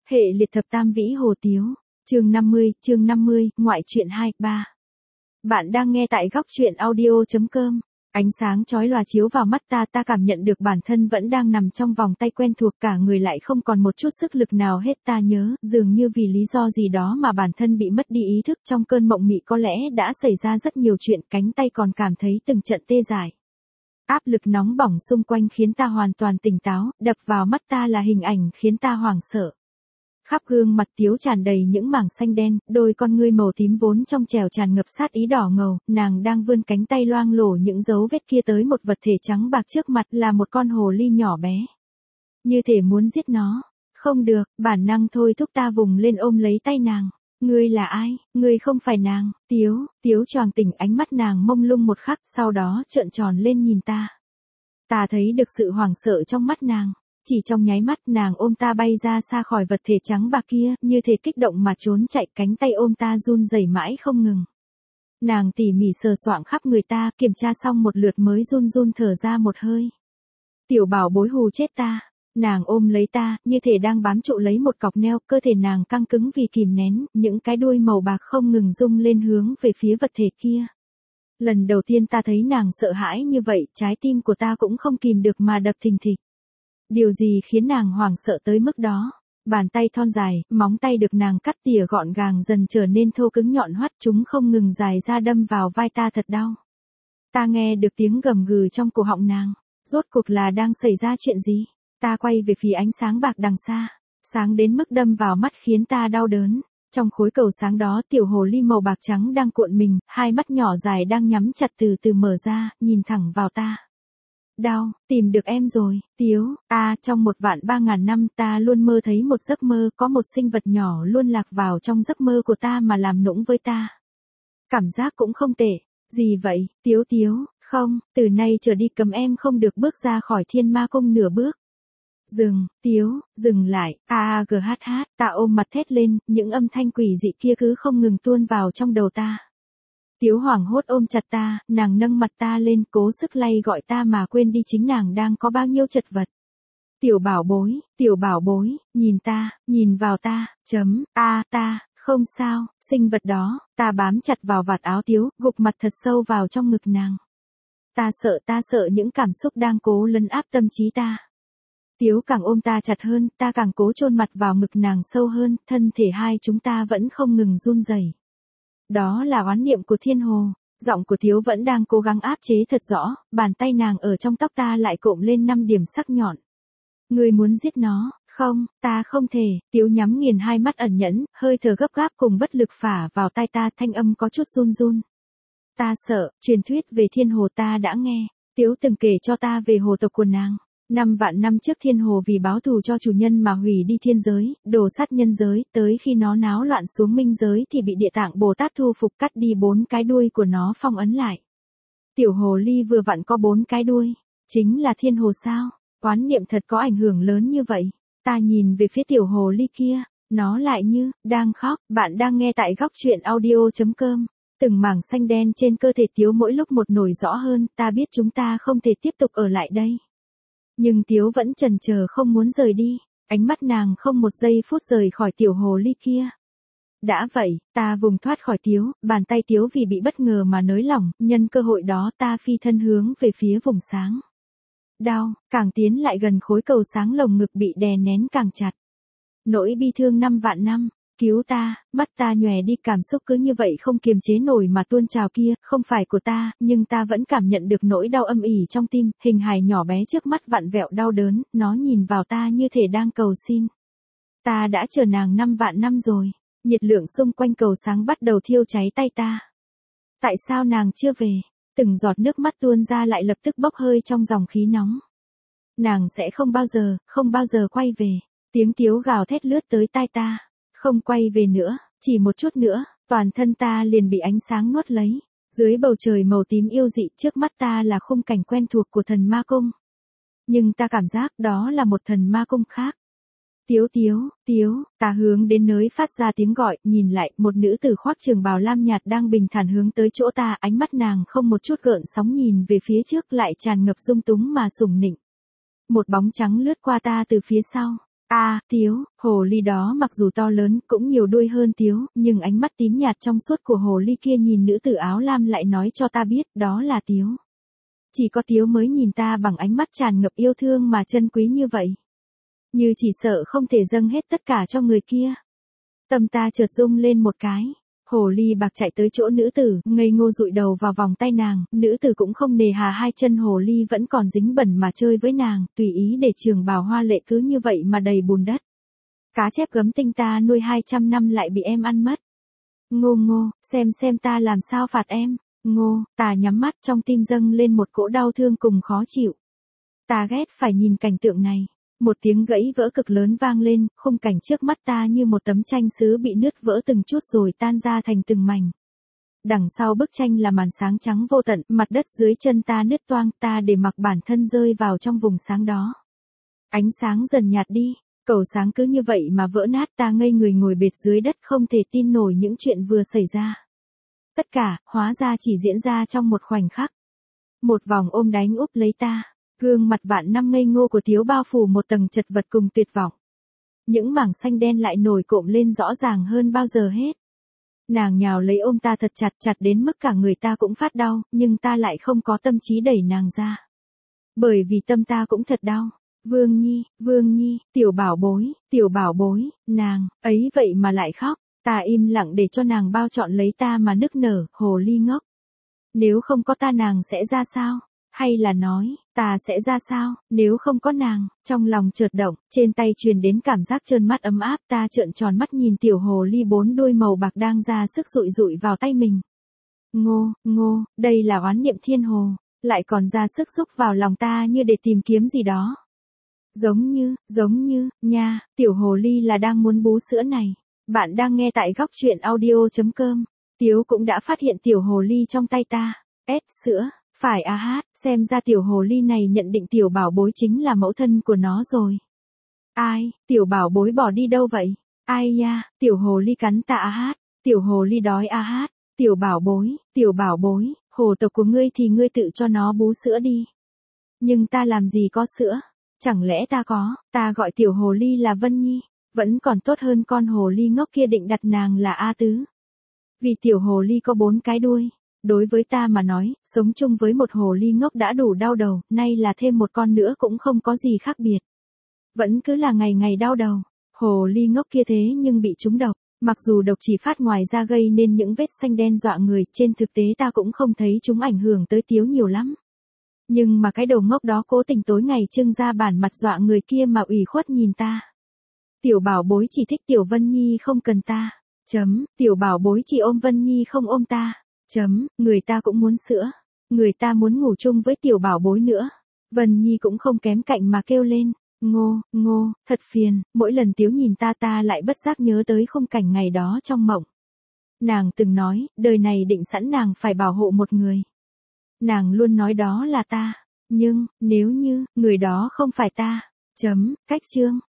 Hệ liệt thập tam vĩ hồ tiếu. Chương 50, ngoại truyện 2, 3. Bạn đang nghe tại góc truyện audio.com. Ánh sáng chói lòa chiếu vào mắt ta cảm nhận được bản thân vẫn đang nằm trong vòng tay quen thuộc, cả người lại không còn một chút sức lực nào hết. Ta nhớ, dường như vì lý do gì đó mà bản thân bị mất đi ý thức trong cơn mộng mị, có lẽ đã xảy ra rất nhiều chuyện, cánh tay còn cảm thấy từng trận tê dại. Áp lực nóng bỏng xung quanh khiến ta hoàn toàn tỉnh táo, đập vào mắt ta là hình ảnh khiến ta hoảng sợ. Khắp gương mặt Tiếu tràn đầy những mảng xanh đen, đôi con ngươi màu tím vốn trong trẻo tràn ngập sát ý đỏ ngầu, nàng đang vươn cánh tay loang lổ những dấu vết kia tới một vật thể trắng bạc trước mặt, là một con hồ ly nhỏ bé. Như thể muốn giết nó. Không được, bản năng thôi thúc ta vùng lên ôm lấy tay nàng. Ngươi là ai? Ngươi không phải nàng. Tiếu choàng tỉnh, ánh mắt nàng mông lung một khắc, sau đó trợn tròn lên nhìn ta. Ta thấy được sự hoảng sợ trong mắt nàng. Chỉ trong nháy mắt, nàng ôm ta bay ra xa khỏi vật thể trắng bạc kia, như thể kích động mà trốn chạy, cánh tay ôm ta run rẩy mãi không ngừng. Nàng tỉ mỉ sờ soạng khắp người ta, kiểm tra xong một lượt mới run thở ra một hơi. Tiểu bảo bối hù chết ta. Nàng ôm lấy ta, như thể đang bám trụ lấy một cọc neo, cơ thể nàng căng cứng vì kìm nén, những cái đuôi màu bạc không ngừng rung lên hướng về phía vật thể kia. Lần đầu tiên ta thấy nàng sợ hãi như vậy, trái tim của ta cũng không kìm được mà đập thình thịch. Điều gì khiến nàng hoảng sợ tới mức đó? Bàn tay thon dài, móng tay được nàng cắt tỉa gọn gàng dần trở nên thô cứng nhọn hoắt, chúng không ngừng dài ra đâm vào vai ta thật đau. Ta nghe được tiếng gầm gừ trong cổ họng nàng. Rốt cuộc là đang xảy ra chuyện gì? Ta quay về phía ánh sáng bạc đằng xa. Sáng đến mức đâm vào mắt khiến ta đau đớn. Trong khối cầu sáng đó, tiểu hồ ly màu bạc trắng đang cuộn mình, hai mắt nhỏ dài đang nhắm chặt từ từ mở ra, nhìn thẳng vào ta. Đau, tìm được em rồi, Tiếu. Trong 1.300.000 năm ta luôn mơ thấy một giấc mơ, có một sinh vật nhỏ luôn lạc vào trong giấc mơ của ta mà làm nũng với ta. Cảm giác cũng không tệ. Gì vậy, Tiếu? Không, từ nay trở đi cấm em không được bước ra khỏi Thiên Ma Cung nửa bước. Dừng, Tiếu, dừng lại. Ta ôm mặt thét lên, những âm thanh quỷ dị kia cứ không ngừng tuôn vào trong đầu ta. Tiếu hoảng hốt ôm chặt ta, nàng nâng mặt ta lên, cố sức lay gọi ta mà quên đi chính nàng đang có bao nhiêu chật vật. Tiểu bảo bối, nhìn vào ta, ta, không sao, sinh vật đó. Ta bám chặt vào vạt áo Tiếu, gục mặt thật sâu vào trong ngực nàng. Ta sợ những cảm xúc đang cố lấn áp tâm trí ta. Tiếu càng ôm ta chặt hơn, ta càng cố chôn mặt vào ngực nàng sâu hơn, thân thể hai chúng ta vẫn không ngừng run rẩy. Đó là oán niệm của thiên hồ. Giọng của Tiếu vẫn đang cố gắng áp chế thật rõ, bàn tay nàng ở trong tóc ta lại cộm lên 5 điểm sắc nhọn. Ngươi muốn giết nó? Không, ta không thể. Tiếu nhắm nghiền hai mắt ẩn nhẫn, hơi thở gấp gáp cùng bất lực phả vào tai ta, thanh âm có chút run. Ta sợ, truyền thuyết về thiên hồ ta đã nghe. Tiếu từng kể cho ta về hồ tộc của nàng. 5 vạn năm trước thiên hồ vì báo thù cho chủ nhân mà hủy đi thiên giới, đổ sát nhân giới, tới khi nó náo loạn xuống minh giới thì bị Địa Tạng Bồ Tát thu phục, cắt đi 4 cái đuôi của nó phong ấn lại. Tiểu hồ ly vừa vặn có 4 cái đuôi. Chính là thiên hồ sao? Oán niệm thật có ảnh hưởng lớn như vậy. Ta nhìn về phía tiểu hồ ly kia, nó lại như đang khóc. Bạn đang nghe tại góc truyện audio.com. Từng mảng xanh đen trên cơ thể Tiếu mỗi lúc một nổi rõ hơn, ta biết chúng ta không thể tiếp tục ở lại đây. Nhưng Tiếu vẫn chần chờ không muốn rời đi, ánh mắt nàng không một giây phút rời khỏi tiểu hồ ly kia. Đã vậy, ta vùng thoát khỏi Tiếu, bàn tay Tiếu vì bị bất ngờ mà nới lỏng, nhân cơ hội đó ta phi thân hướng về phía vùng sáng. Đau, càng tiến lại gần khối cầu sáng, lồng ngực bị đè nén càng chặt. Nỗi bi thương 5 vạn năm, cứu ta, mắt ta nhòe đi, cảm xúc cứ như vậy không kiềm chế nổi mà tuôn trào kia, không phải của ta, nhưng ta vẫn cảm nhận được nỗi đau âm ỉ trong tim, hình hài nhỏ bé trước mắt vặn vẹo đau đớn, nó nhìn vào ta như thể đang cầu xin. Ta đã chờ nàng 5 vạn năm rồi, nhiệt lượng xung quanh cầu sáng bắt đầu thiêu cháy tay ta. Tại sao nàng chưa về? Từng giọt nước mắt tuôn ra lại lập tức bốc hơi trong dòng khí nóng. Nàng sẽ không bao giờ quay về. Tiếng Tiếu gào thét lướt tới tai ta. Không quay về nữa, chỉ một chút nữa, toàn thân ta liền bị ánh sáng nuốt lấy. Dưới bầu trời màu tím yêu dị, trước mắt ta là khung cảnh quen thuộc của thần ma cung. Nhưng ta cảm giác đó là một thần ma cung khác. Tiếu, ta hướng đến nơi phát ra tiếng gọi, nhìn lại, một nữ tử khoác trường bào lam nhạt đang bình thản hướng tới chỗ ta, ánh mắt nàng không một chút gợn sóng, nhìn về phía trước lại tràn ngập dung túng mà sủng nịnh. Một bóng trắng lướt qua ta từ phía sau. Tiếu, hồ ly đó mặc dù to lớn cũng nhiều đuôi hơn Tiếu, nhưng ánh mắt tím nhạt trong suốt của hồ ly kia nhìn nữ tử áo lam lại nói cho ta biết đó là Tiếu. Chỉ có Tiếu mới nhìn ta bằng ánh mắt tràn ngập yêu thương mà chân quý như vậy. Như chỉ sợ không thể dâng hết tất cả cho người kia. Tâm ta chợt rung lên một cái. Hồ ly bạc chạy tới chỗ nữ tử, ngây ngô dụi đầu vào vòng tay nàng, nữ tử cũng không nề hà hai chân hồ ly vẫn còn dính bẩn mà chơi với nàng, tùy ý để trường bào hoa lệ cứ như vậy mà đầy bùn đất. Cá chép gấm tinh ta nuôi 200 năm lại bị em ăn mất. Ngô ngô, xem ta làm sao phạt em. Ngô, ta nhắm mắt trong tim dâng lên một cỗ đau thương cùng khó chịu. Ta ghét phải nhìn cảnh tượng này. Một tiếng gãy vỡ cực lớn vang lên, khung cảnh trước mắt ta như một tấm tranh sứ bị nứt vỡ từng chút rồi tan ra thành từng mảnh. Đằng sau bức tranh là màn sáng trắng vô tận, mặt đất dưới chân ta nứt toang, ta để mặc bản thân rơi vào trong vùng sáng đó. Ánh sáng dần nhạt đi, cầu sáng cứ như vậy mà vỡ nát, ta ngây người ngồi bệt dưới đất không thể tin nổi những chuyện vừa xảy ra. Tất cả, hóa ra chỉ diễn ra trong một khoảnh khắc. Một vòng ôm đánh úp lấy ta. Gương mặt vạn năm ngây ngô của Tiếu bao phủ một tầng chật vật cùng tuyệt vọng. Những mảng xanh đen lại nổi cộm lên rõ ràng hơn bao giờ hết. Nàng nhào lấy ôm ta thật chặt đến mức cả người ta cũng phát đau, nhưng ta lại không có tâm trí đẩy nàng ra. Bởi vì tâm ta cũng thật đau. Vương Nhi, tiểu bảo bối, nàng, ấy vậy mà lại khóc. Ta im lặng để cho nàng bao trọn lấy ta mà nức nở, hồ ly ngốc. Nếu không có ta nàng sẽ ra sao? Hay là nói, ta sẽ ra sao, nếu không có nàng, trong lòng chợt động, trên tay truyền đến cảm giác trơn mắt ấm áp, ta trợn tròn mắt nhìn tiểu hồ ly 4 đuôi màu bạc đang ra sức dụi vào tay mình. Ngô, đây là oán niệm thiên hồ, lại còn ra sức xúc vào lòng ta như để tìm kiếm gì đó. Giống như, nha, tiểu hồ ly là đang muốn bú sữa này. Bạn đang nghe tại góc truyện audio.com. Tiếu cũng đã phát hiện tiểu hồ ly trong tay ta. Sữa. Phải xem ra tiểu hồ ly này nhận định tiểu bảo bối chính là mẫu thân của nó rồi. Ai, tiểu bảo bối bỏ đi đâu vậy? Ai ya, tiểu hồ ly cắn ta tiểu hồ ly đói tiểu bảo bối, hồ tộc của ngươi thì ngươi tự cho nó bú sữa đi. Nhưng ta làm gì có sữa? Chẳng lẽ ta gọi tiểu hồ ly là Vân Nhi, vẫn còn tốt hơn con hồ ly ngốc kia định đặt nàng là A Tứ. Vì tiểu hồ ly có 4 cái đuôi. Đối với ta mà nói, sống chung với một hồ ly ngốc đã đủ đau đầu, nay là thêm một con nữa cũng không có gì khác biệt. Vẫn cứ là ngày ngày đau đầu. Hồ ly ngốc kia thế nhưng bị trúng độc, mặc dù độc chỉ phát ngoài ra gây nên những vết xanh đen dọa người, trên thực tế ta cũng không thấy chúng ảnh hưởng tới Tiếu nhiều lắm. Nhưng mà cái đầu ngốc đó cố tình tối ngày trưng ra bản mặt dọa người kia mà ủy khuất nhìn ta. Tiểu bảo bối chỉ thích tiểu Vân Nhi không cần ta. Tiểu bảo bối chỉ ôm Vân Nhi không ôm ta. Người ta cũng muốn sữa. Người ta muốn ngủ chung với tiểu bảo bối nữa. Vân Nhi cũng không kém cạnh mà kêu lên. Ngô, thật phiền, mỗi lần Tiếu nhìn ta lại bất giác nhớ tới khung cảnh ngày đó trong mộng. Nàng từng nói, đời này định sẵn nàng phải bảo hộ một người. Nàng luôn nói đó là ta. Nhưng, nếu như, người đó không phải ta. Cách chương.